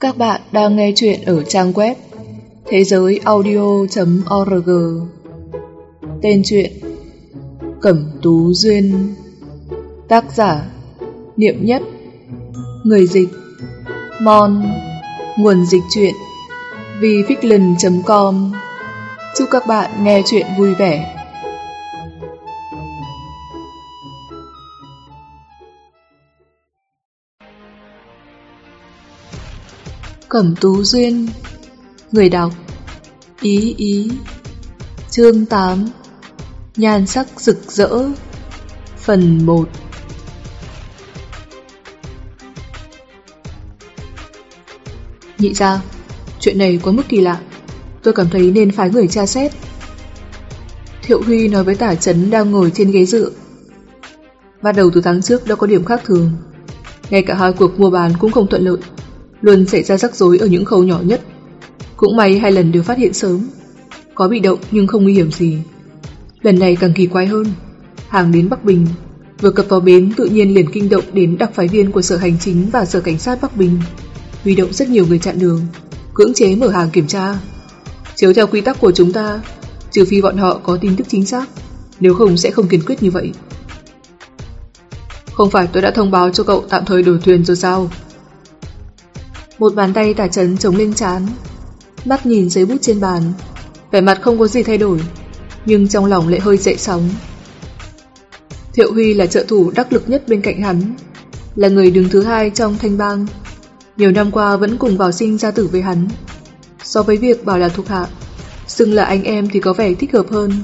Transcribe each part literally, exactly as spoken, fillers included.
Các bạn đang nghe chuyện ở trang web thế giới audio chấm org. Tên truyện Cẩm Tú Duyên. Tác giả Niệm Nhất. Người dịch Mon. Nguồn dịch truyện vifixlin chấm com. Chúc các bạn nghe chuyện vui vẻ. Cẩm Tú Duyên. Người đọc Ý Ý. Chương tám. Nhan sắc rực rỡ. Phần một. Nhị gia, chuyện này quá mức kỳ lạ. Tôi cảm thấy nên phái người tra xét. Thiệu Huy nói với Tả Chấn đang ngồi trên ghế dựa. Bắt đầu từ tháng trước đã có điểm khác thường. Ngay cả hai cuộc mua bán cũng không thuận lợi, luôn xảy ra rắc rối ở những khâu nhỏ nhất. Cũng may hai lần đều phát hiện sớm, có bị động nhưng không nguy hiểm gì. Lần này càng kỳ quái hơn. Hàng đến Bắc Bình, vừa cập vào bến tự nhiên liền kinh động đến đặc phái viên của Sở Hành Chính và Sở Cảnh sát Bắc Bình, huy động rất nhiều người chặn đường, cưỡng chế mở hàng kiểm tra. Chiếu theo quy tắc của chúng ta, trừ phi bọn họ có tin tức chính xác, nếu không sẽ không kiên quyết như vậy. Không phải tôi đã thông báo cho cậu tạm thời đổi thuyền rồi sao? Một bàn tay Tả Chấn chống lên trán, mắt nhìn giấy bút trên bàn, vẻ mặt không có gì thay đổi, nhưng trong lòng lại hơi dậy sóng. Thiệu Huy là trợ thủ đắc lực nhất bên cạnh hắn, là người đứng thứ hai trong Thanh Bang, nhiều năm qua vẫn cùng vào sinh ra tử với hắn. So với việc bảo là thuộc hạ, xưng là anh em thì có vẻ thích hợp hơn.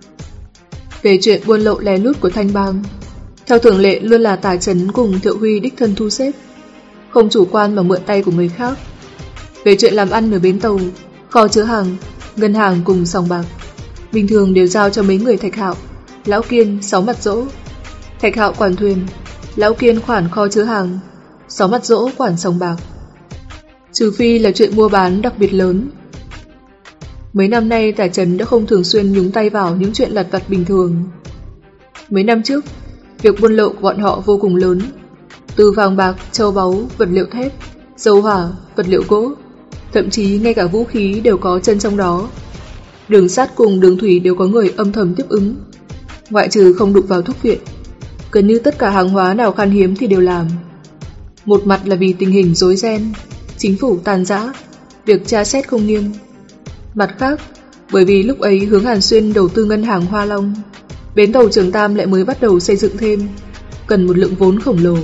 Về chuyện buôn lậu lén lút của Thanh Bang, theo thường lệ luôn là Tả Chấn cùng Thiệu Huy đích thân thu xếp, không chủ quan mà mượn tay của người khác. Về chuyện làm ăn ở bến tàu, kho chứa hàng, ngân hàng cùng sòng bạc, bình thường đều giao cho mấy người Thạch Hạo, Lão Kiên, Sáu Mặt Dỗ. Thạch Hạo quản thuyền, Lão Kiên quản kho chứa hàng, Sáu Mặt Dỗ quản sòng bạc. Trừ phi là chuyện mua bán đặc biệt lớn. Mấy năm nay Tả Chấn đã không thường xuyên nhúng tay vào những chuyện lặt vặt bình thường. Mấy năm trước, việc buôn lậu của bọn họ vô cùng lớn, từ vàng bạc, châu báu, vật liệu thép, dầu hỏa, vật liệu gỗ, thậm chí ngay cả vũ khí đều có chân trong đó. Đường sắt cùng đường thủy đều có người âm thầm tiếp ứng, ngoại trừ không đụng vào thuốc viện. Gần như tất cả hàng hóa nào khan hiếm thì đều làm. Một mặt là vì tình hình rối ren, chính phủ tàn rã, việc tra xét không nghiêm. Mặt khác, bởi vì lúc ấy Hướng Hàn Xuyên đầu tư ngân hàng Hoa Long, bến tàu Trường Tam lại mới bắt đầu xây dựng thêm, cần một lượng vốn khổng lồ.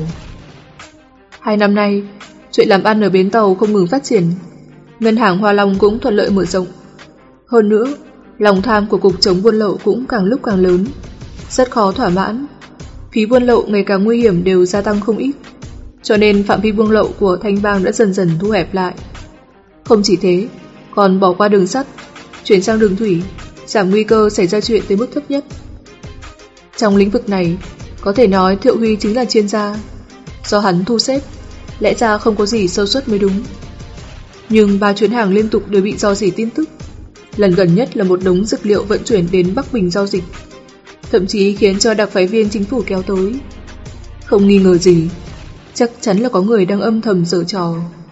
Hai năm nay, chuyện làm ăn ở bến tàu không ngừng phát triển, ngân hàng Hoa Long cũng thuận lợi mở rộng. Hơn nữa, lòng tham của cục chống buôn lậu cũng càng lúc càng lớn, rất khó thỏa mãn. Phí buôn lậu ngày càng nguy hiểm đều gia tăng không ít, cho nên phạm vi buôn lậu của Thanh Bang đã dần dần thu hẹp lại. Không chỉ thế, còn bỏ qua đường sắt, chuyển sang đường thủy, giảm nguy cơ xảy ra chuyện tới mức thấp nhất. Trong lĩnh vực này, có thể nói Thiệu Huy chính là chuyên gia. Do hắn thu xếp, lẽ ra không có gì sơ suất mới đúng. Nhưng ba chuyến hàng liên tục đều bị rò rỉ tin tức. Lần gần nhất là một đống dược liệu vận chuyển đến Bắc Bình giao dịch, thậm chí khiến cho đặc phái viên chính phủ kéo tới. Không nghi ngờ gì, chắc chắn là có người đang âm thầm giở trò.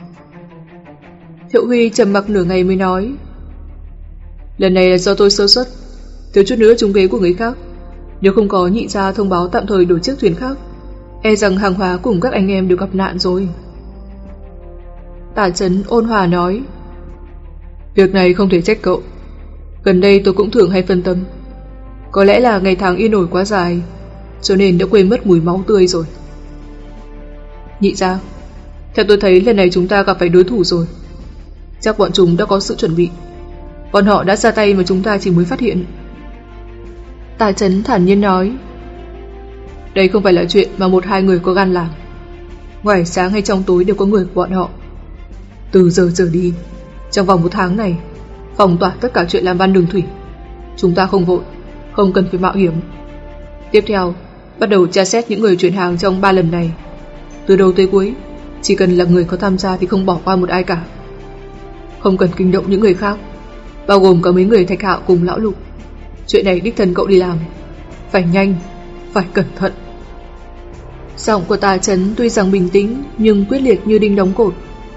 Thiệu Huy trầm mặc nửa ngày mới nói: Lần này là do tôi sơ suất, thiếu chút nữa trúng ghế của người khác. Nếu không có nhị gia thông báo tạm thời đổi chiếc thuyền khác, e rằng hàng hóa cùng các anh em đều gặp nạn rồi. Tả Chấn ôn hòa nói: Việc này không thể trách cậu. Gần đây tôi cũng thường hay phân tâm. Có lẽ là ngày tháng yên ổn quá dài, cho nên đã quên mất mùi máu tươi rồi. Nhị gia, theo tôi thấy lần này chúng ta gặp phải đối thủ rồi. Chắc bọn chúng đã có sự chuẩn bị. Bọn họ đã ra tay mà chúng ta chỉ mới phát hiện. Tả Chấn thản nhiên nói: Đây không phải là chuyện mà một hai người có gan làm. Ngoài sáng hay trong tối đều có người của bọn họ. Từ giờ trở đi, trong vòng một tháng này, phong tỏa tất cả chuyện làm ăn đường thủy. Chúng ta không vội, không cần phải mạo hiểm. Tiếp theo, bắt đầu tra xét những người chuyển hàng trong ba lần này. Từ đầu tới cuối, chỉ cần là người có tham gia thì không bỏ qua một ai cả. Không cần kinh động những người khác, bao gồm cả mấy người Thạch Hạo cùng Lão Lục. Chuyện này đích thân cậu đi làm, phải nhanh, phải cẩn thận. Giọng của Tả Chấn tuy rằng bình tĩnh nhưng quyết liệt như đinh đóng cột.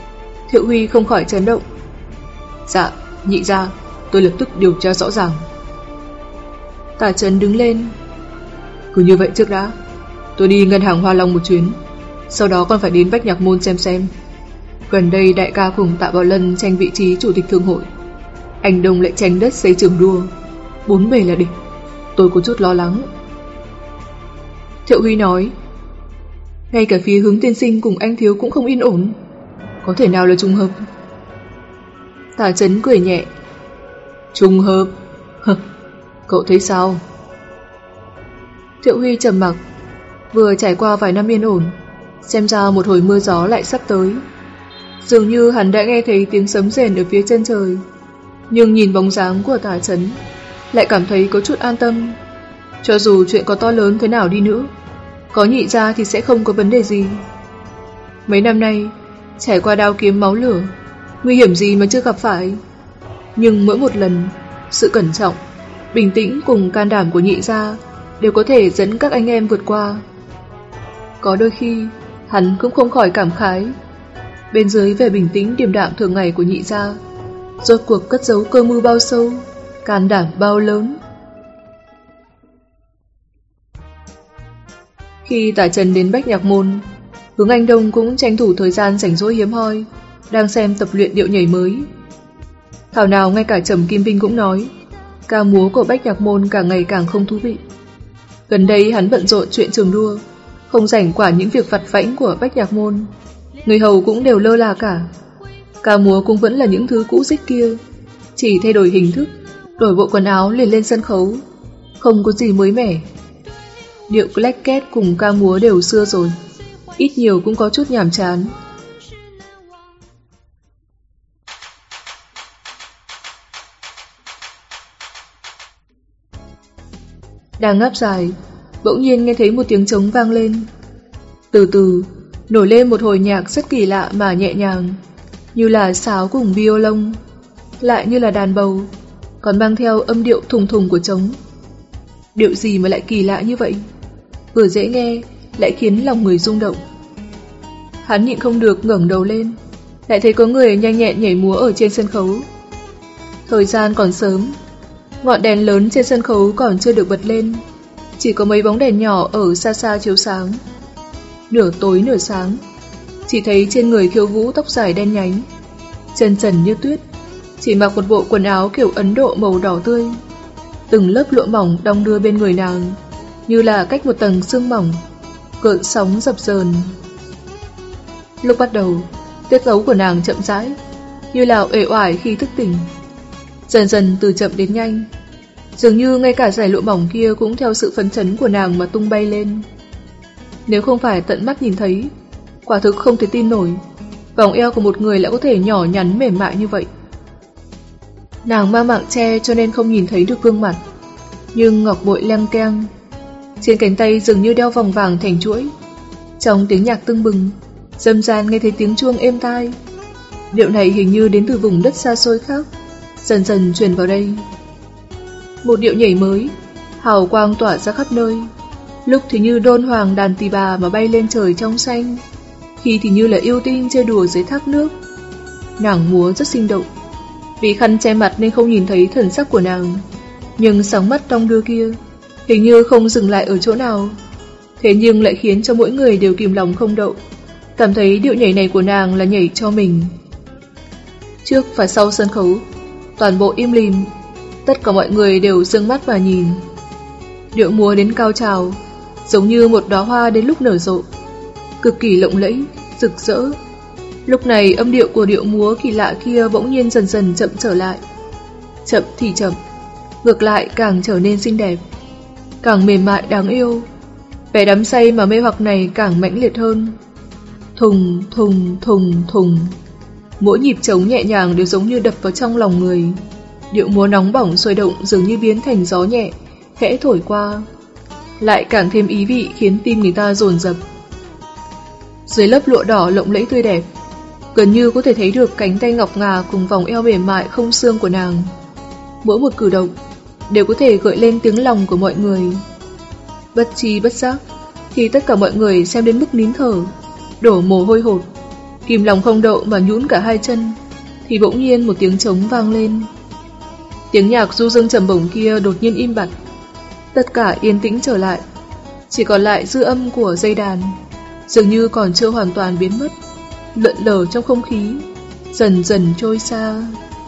Thiệu Huy không khỏi chấn động. Dạ, nhị gia, tôi lập tức điều tra rõ ràng. Tả Trấn đứng lên. Cứ như vậy trước đã, tôi đi ngân hàng Hoa Long một chuyến, sau đó còn phải đến Bách Nhạc Môn xem xem. Gần đây đại ca cùng Tạ Bảo Lân tranh vị trí chủ tịch thương hội, anh Đông lại tranh đất xây trường đua, bốn bề là địch, tôi có chút lo lắng. Thiệu Huy nói, ngay cả phía Hướng tiên sinh cùng anh Thiếu cũng không yên ổn, có thể nào là trùng hợp? Tả Trấn cười nhẹ. Trùng hợp? Cậu thấy sao? Thiệu Huy trầm mặc. Vừa trải qua vài năm yên ổn, xem ra một hồi mưa gió lại sắp tới. Dường như hắn đã nghe thấy tiếng sấm rền ở phía chân trời, nhưng nhìn bóng dáng của Tả Trấn lại cảm thấy có chút an tâm. Cho dù chuyện có to lớn thế nào đi nữa, có nhị gia thì sẽ không có vấn đề gì. Mấy năm nay trải qua đao kiếm máu lửa, nguy hiểm gì mà chưa gặp phải. Nhưng mỗi một lần, sự cẩn trọng, bình tĩnh cùng can đảm của nhị gia đều có thể dẫn các anh em vượt qua. Có đôi khi hắn cũng không khỏi cảm khái, bên dưới vẻ bình tĩnh điềm đạm thường ngày của nhị gia rốt cuộc cất giấu cơ mưu bao sâu, can đảm bao lớn. Khi Tả Trần đến Bách Nhạc Môn, Hướng Anh Đông cũng tranh thủ thời gian rảnh rỗi hiếm hoi, đang xem tập luyện điệu nhảy mới. Thảo nào ngay cả Trầm Kim Vinh cũng nói, ca múa của Bách Nhạc Môn càng ngày càng không thú vị. Gần đây hắn bận rộn chuyện trường đua, không rảnh quản những việc vặt vãnh của Bách Nhạc Môn. Người hầu cũng đều lơ là cả. Ca múa cũng vẫn là những thứ cũ rích kia, chỉ thay đổi hình thức, đổi bộ quần áo liền lên sân khấu, không có gì mới mẻ. Điệu claquet cùng ca múa đều xưa rồi, ít nhiều cũng có chút nhàm chán. Đang ngáp dài, bỗng nhiên nghe thấy một tiếng trống vang lên. Từ từ nổi lên một hồi nhạc rất kỳ lạ mà nhẹ nhàng, như là sáo cùng violon, lại như là đàn bầu, còn mang theo âm điệu thùng thùng của trống. Điệu gì mà lại kỳ lạ như vậy, vừa dễ nghe lại khiến lòng người rung động. Hắn nhịn không được ngẩng đầu lên, lại thấy có người nhanh nhẹn nhảy múa ở trên sân khấu. Thời gian còn sớm, ngọn đèn lớn trên sân khấu còn chưa được bật lên, chỉ có mấy bóng đèn nhỏ ở xa xa chiếu sáng. Nửa tối nửa sáng, chỉ thấy trên người khiêu vũ tóc dài đen nhánh, chân trần như tuyết, chỉ mặc một bộ quần áo kiểu Ấn Độ màu đỏ tươi. Từng lớp lụa mỏng đong đưa bên người nàng, như là cách một tầng sương mỏng, gợn sóng dập dờn. Lúc bắt đầu, tiết tấu của nàng chậm rãi, như là uể oải khi thức tỉnh, dần dần từ chậm đến nhanh. Dường như ngay cả dải lụa mỏng kia cũng theo sự phấn chấn của nàng mà tung bay lên. Nếu không phải tận mắt nhìn thấy, quả thực không thể tin nổi vòng eo của một người lại có thể nhỏ nhắn mềm mại như vậy. Nàng mang mạng che cho nên không nhìn thấy được gương mặt, nhưng ngọc bội leng keng, trên cánh tay dường như đeo vòng vàng thành chuỗi. Trong tiếng nhạc tưng bừng, dâm gian nghe thấy tiếng chuông êm tai. Điệu này hình như đến từ vùng đất xa xôi khác, dần dần truyền vào đây. Một điệu nhảy mới, hào quang tỏa ra khắp nơi, lúc thì như đôn hoàng đàn tỳ bà mà bay lên trời trong xanh, khi thì như là yêu tinh chơi đùa dưới thác nước. Nàng múa rất sinh động, vì khăn che mặt nên không nhìn thấy thần sắc của nàng, nhưng sáng mắt đong đưa kia hình như không dừng lại ở chỗ nào, thế nhưng lại khiến cho mỗi người đều kìm lòng không đậu, cảm thấy điệu nhảy này của nàng là nhảy cho mình. Trước và sau sân khấu, toàn bộ im lìm, tất cả mọi người đều dương mắt mà nhìn. Điệu múa đến cao trào, giống như một đóa hoa đến lúc nở rộ, cực kỳ lộng lẫy, rực rỡ. Lúc này âm điệu của điệu múa kỳ lạ kia bỗng nhiên dần dần chậm trở lại. Chậm thì chậm, ngược lại càng trở nên xinh đẹp, càng mềm mại đáng yêu. Vẻ đắm say mà mê hoặc này càng mãnh liệt hơn. Thùng thùng thùng thùng, mỗi nhịp trống nhẹ nhàng đều giống như đập vào trong lòng người. Điệu múa nóng bỏng sôi động dường như biến thành gió nhẹ, khẽ thổi qua, lại càng thêm ý vị khiến tim người ta dồn dập. Dưới lớp lụa đỏ lộng lẫy tươi đẹp, gần như có thể thấy được cánh tay ngọc ngà cùng vòng eo mềm mại không xương của nàng. Mỗi một cử động đều có thể gợi lên tiếng lòng của mọi người. Bất tri bất giác thì tất cả mọi người xem đến mức nín thở, đổ mồ hôi hột. kìm lòng không đậu mà nhũn cả hai chân, thì bỗng nhiên một tiếng trống vang lên. Tiếng nhạc du dương trầm bổng kia đột nhiên im bặt. Tất cả yên tĩnh trở lại, chỉ còn lại dư âm của dây đàn, dường như còn chưa hoàn toàn biến mất, lượn lờ trong không khí, dần dần trôi xa.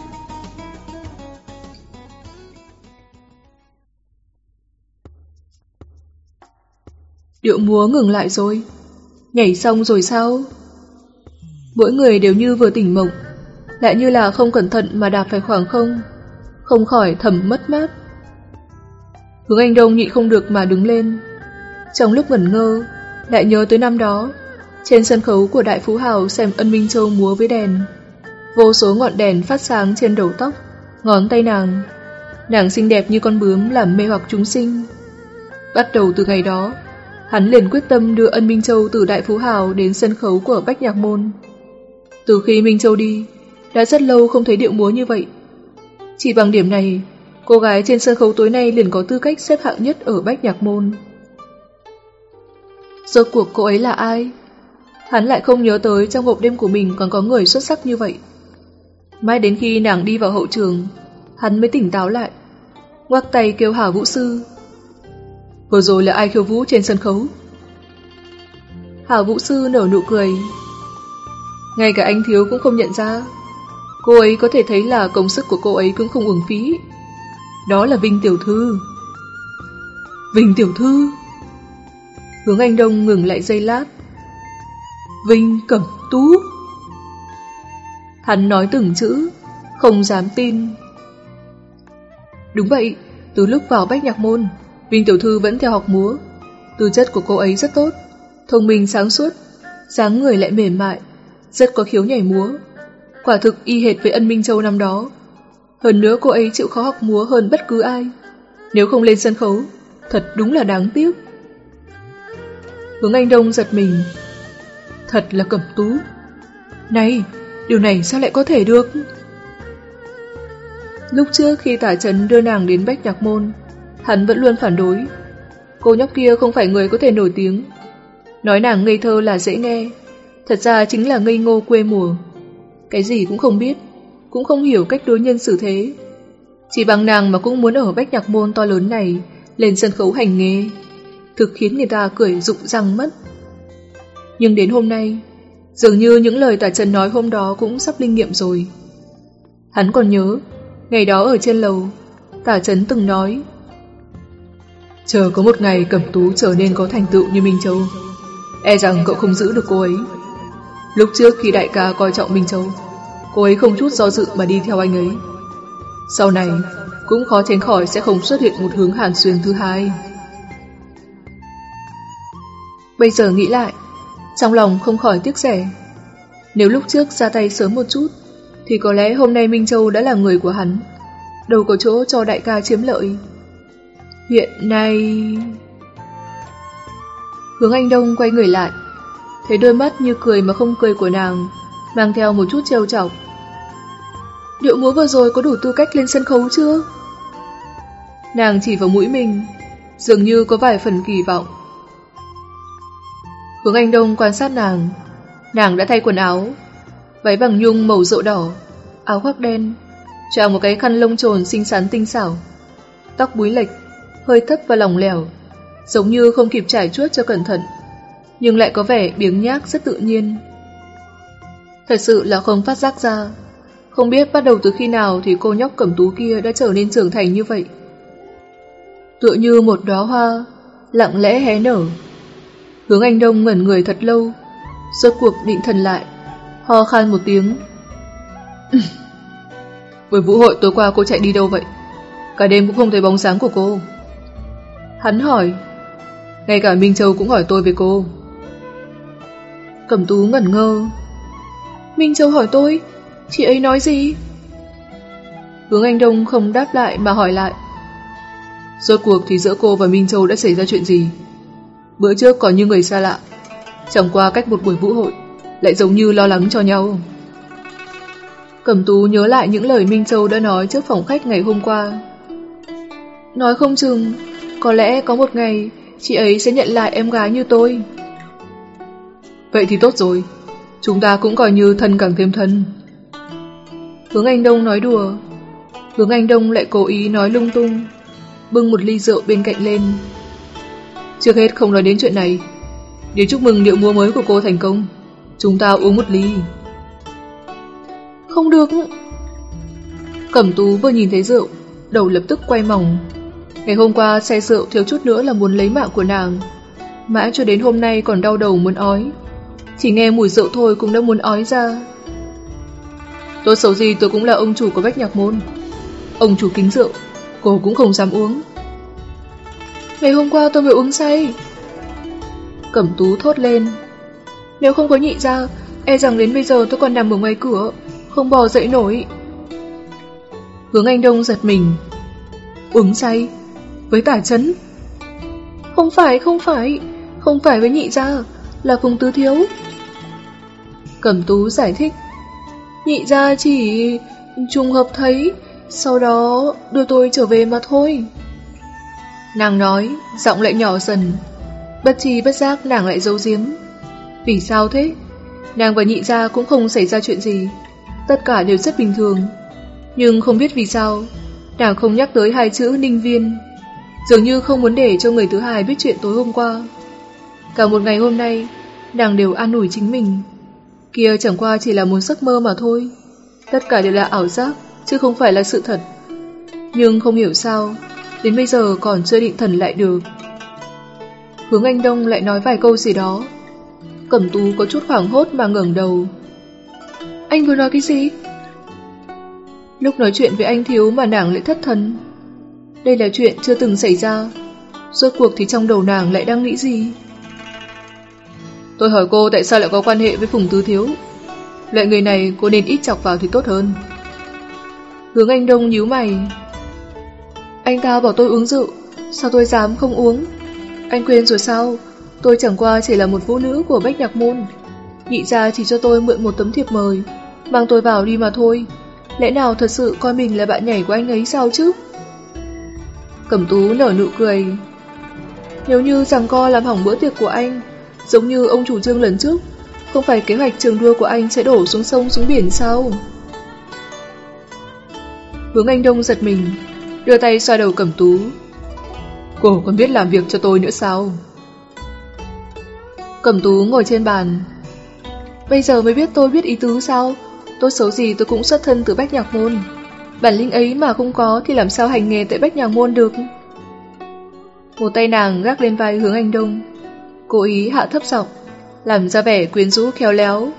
Điệu múa ngừng lại rồi. Nhảy xong rồi sao? Mỗi người đều như vừa tỉnh mộng, lại như là không cẩn thận mà đạp phải khoảng không, không khỏi thầm mất mát. Hướng Anh Đông nhịn không được mà đứng lên. Trong lúc ngẩn ngơ, lại nhớ tới năm đó, trên sân khấu của Đại Phú Hào xem Ân Minh Châu múa với đèn. Vô số ngọn đèn phát sáng trên đầu tóc, ngón tay nàng. Nàng xinh đẹp như con bướm làm mê hoặc chúng sinh. Bắt đầu từ ngày đó, hắn liền quyết tâm đưa Ân Minh Châu từ Đại Phú Hào đến sân khấu của Bách Nhạc Môn. Từ khi Minh Châu đi, đã rất lâu không thấy điệu múa như vậy. Chỉ bằng điểm này, cô gái trên sân khấu tối nay liền có tư cách xếp hạng nhất ở Bách Nhạc Môn. Rốt cuộc cô ấy là ai? Hắn lại không nhớ tới trong hộp đêm của mình còn có người xuất sắc như vậy. Mãi đến khi nàng đi vào hậu trường, hắn mới tỉnh táo lại, ngoắc tay kêu Hà Vũ Sư. Vừa rồi là ai khiêu vũ trên sân khấu? Hà Vũ Sư nở nụ cười. Ngay cả anh Thiếu cũng không nhận ra. Cô ấy có thể thấy là công sức của cô ấy cũng không uổng phí. Đó là Vinh Tiểu Thư. Vinh Tiểu Thư? Hướng Anh Đông ngừng lại giây lát. Vinh Cẩm Tú. Hắn nói từng chữ, không dám tin. Đúng vậy, từ lúc vào Bách Nhạc Môn, Vinh Tiểu Thư vẫn theo học múa. Tư chất của cô ấy rất tốt, thông minh sáng suốt, dáng người lại mềm mại, rất có khiếu nhảy múa. Quả thực y hệt với Ân Minh Châu năm đó. Hơn nữa cô ấy chịu khó học múa hơn bất cứ ai. Nếu không lên sân khấu, thật đúng là đáng tiếc. Hướng Anh Đông giật mình. Thật là Cẩm Tú. Này, điều này sao lại có thể được? Lúc trước khi Tả Trấn đưa nàng đến Bách Nhạc Môn, hắn vẫn luôn phản đối. Cô nhóc kia không phải người có thể nổi tiếng. Nói nàng ngây thơ là dễ nghe, thật ra chính là ngây ngô quê mùa. Cái gì cũng không biết, cũng không hiểu cách đối nhân xử thế. Chỉ bằng nàng mà cũng muốn ở Bách Nhạc Môn to lớn này lên sân khấu hành nghề, thực khiến người ta cười rụng răng mất. Nhưng đến hôm nay, dường như những lời Tả Trấn nói hôm đó cũng sắp linh nghiệm rồi. Hắn còn nhớ, ngày đó ở trên lầu, Tả Trấn từng nói: chờ có một ngày Cẩm Tú trở nên có thành tựu như Minh Châu, e rằng cậu không giữ được cô ấy. Lúc trước khi đại ca coi trọng Minh Châu, cô ấy không chút do dự mà đi theo anh ấy. Sau này cũng khó tránh khỏi sẽ không xuất hiện một Hướng Hàn Xuyên thứ hai. Bây giờ nghĩ lại, trong lòng không khỏi tiếc rẻ. Nếu lúc trước ra tay sớm một chút, thì có lẽ hôm nay Minh Châu đã là người của hắn, đâu có chỗ cho đại ca chiếm lợi. Hiện nay... Hướng Anh Đông quay người lại, thấy đôi mắt như cười mà không cười của nàng, mang theo một chút trêu chọc. Điệu múa vừa rồi có đủ tư cách lên sân khấu chưa? Nàng chỉ vào mũi mình, dường như có vài phần kỳ vọng. Hướng Anh Đông quan sát nàng. Nàng đã thay quần áo, váy bằng nhung màu rượu đỏ, áo khoác đen, choàng một cái khăn lông trồn xinh xắn tinh xảo, tóc búi lệch, hơi thấp và lỏng lẻo, giống như không kịp trải chuốt cho cẩn thận, nhưng lại có vẻ biếng nhác rất tự nhiên. Thật sự là không phát giác ra, không biết bắt đầu từ khi nào thì cô nhóc Cẩm Tú kia đã trở nên trưởng thành như vậy. Tựa như một đóa hoa lặng lẽ hé nở. Hướng Anh Đông ngẩn người thật lâu, rốt cuộc định thần lại, ho khan một tiếng. Buổi vũ hội tối qua cô chạy đi đâu vậy? Cả đêm cũng không thấy bóng dáng của cô. Hắn hỏi. Ngay cả Minh Châu cũng hỏi tôi về cô. Cẩm Tú ngẩn ngơ. Minh Châu hỏi tôi? Chị ấy nói gì? Hướng Anh Đông không đáp lại mà hỏi lại. Rốt cuộc thì giữa cô và Minh Châu đã xảy ra chuyện gì? Bữa trước còn như người xa lạ, chẳng qua cách một buổi vũ hội lại giống như lo lắng cho nhau. Cẩm Tú nhớ lại những lời Minh Châu đã nói trước phòng khách ngày hôm qua. Nói không chừng, có lẽ có một ngày chị ấy sẽ nhận lại em gái như tôi. Vậy thì tốt rồi, Chúng ta cũng coi như thân càng thêm thân. Hướng Anh Đông nói đùa. Hướng Anh Đông lại cố ý nói lung tung, bưng một ly rượu bên cạnh lên. Trước hết không nói đến chuyện này, để chúc mừng điệu múa mới của cô thành công. Chúng ta uống một ly. Không được. Cẩm Tú vừa nhìn thấy rượu, đầu lập tức quay mỏng. Ngày hôm qua say rượu thiếu chút nữa là muốn lấy mạng của nàng, mãi cho đến hôm nay còn đau đầu muốn ói. Chỉ nghe mùi rượu thôi cũng đã muốn ói ra. Tốt xấu gì tôi cũng là ông chủ của Bách Nhạc Môn. Ông chủ kính rượu, cô cũng không dám uống. Ngày hôm qua tôi mới uống say. Cẩm Tú thốt lên. Nếu không có nhị ra, e rằng đến bây giờ tôi còn nằm ở ngoài cửa, không bò dậy nổi. Hướng Anh Đông giật mình. Uống say? Với Tả Chấn? Không phải, không phải, không phải với nhị gia, là Phùng Tứ Thiếu. Cẩm Tú giải thích. Nhị gia chỉ trùng hợp thấy, sau đó đưa tôi trở về mà thôi. Nàng nói, giọng lại nhỏ dần. Bất tri bất giác nàng lại giấu giếm. Vì sao thế? Nàng và nhị gia cũng không xảy ra chuyện gì, tất cả đều rất bình thường. Nhưng không biết vì sao nàng không nhắc tới hai chữ Ninh Viên, dường như không muốn để cho người thứ hai biết chuyện tối hôm qua. Cả một ngày hôm nay nàng đều an ủi chính mình, kia chẳng qua chỉ là một giấc mơ mà thôi, tất cả đều là ảo giác chứ không phải là sự thật. Nhưng không hiểu sao đến bây giờ còn chưa định thần lại được. Hướng Anh Đông lại nói vài câu gì đó. Cẩm Tú có chút hoảng hốt mà ngẩng đầu. Anh vừa nói cái gì? Lúc nói chuyện với anh Thiếu mà nàng lại thất thần. Đây là chuyện chưa từng xảy ra. Rốt cuộc thì trong đầu nàng lại đang nghĩ gì? Tôi hỏi cô tại sao lại có quan hệ với Phùng Tứ Thiếu. Loại người này cô nên ít chọc vào thì tốt hơn. Hướng Anh Đông nhíu mày. Anh ta bảo tôi uống rượu, sao tôi dám không uống? Anh quên rồi sao? Tôi chẳng qua chỉ là một vũ nữ của Bách Nhạc Môn. Nhị gia chỉ cho tôi mượn một tấm thiệp mời, mang tôi vào đi mà thôi. Lẽ nào thật sự coi mình là bạn nhảy của anh ấy sao chứ? Cẩm Tú nở nụ cười. Nếu như giằng co làm hỏng bữa tiệc của anh, giống như ông chủ Trương lần trước, không phải kế hoạch trường đua của anh sẽ đổ xuống sông xuống biển sao? Hướng Anh Đông giật mình, đưa tay xoa đầu Cẩm Tú. Cô còn biết làm việc cho tôi nữa sao? Cẩm Tú ngồi trên bàn. Bây giờ mới biết tôi biết ý tứ sao? Tốt xấu gì tôi cũng xuất thân từ Bách Nhạc Môn. Bản lĩnh ấy mà không có thì làm sao hành nghề tại Bách Nhạc Môn được? Một tay nàng gác lên vai Hướng Anh Đông, cố ý hạ thấp giọng, làm ra vẻ quyến rũ khéo léo.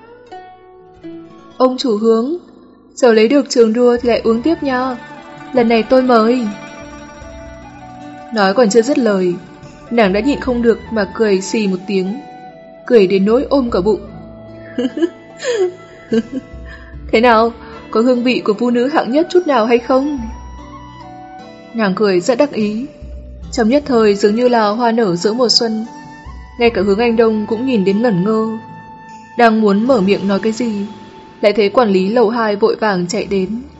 Ông chủ Hướng, giờ lấy được trường đua thì lại uống tiếp nha. Lần này tôi mời. Nói còn chưa dứt lời, nàng đã nhịn không được mà cười xì một tiếng, cười đến nỗi ôm cả bụng. Thế nào, có hương vị của phụ nữ hạng nhất chút nào hay không? Nàng cười rất đắc ý, trong nhất thời dường như là hoa nở giữa mùa xuân. Ngay cả Hướng Anh Đông cũng nhìn đến ngẩn ngơ, đang muốn mở miệng nói cái gì, lại thấy quản lý lầu hai vội vàng chạy đến.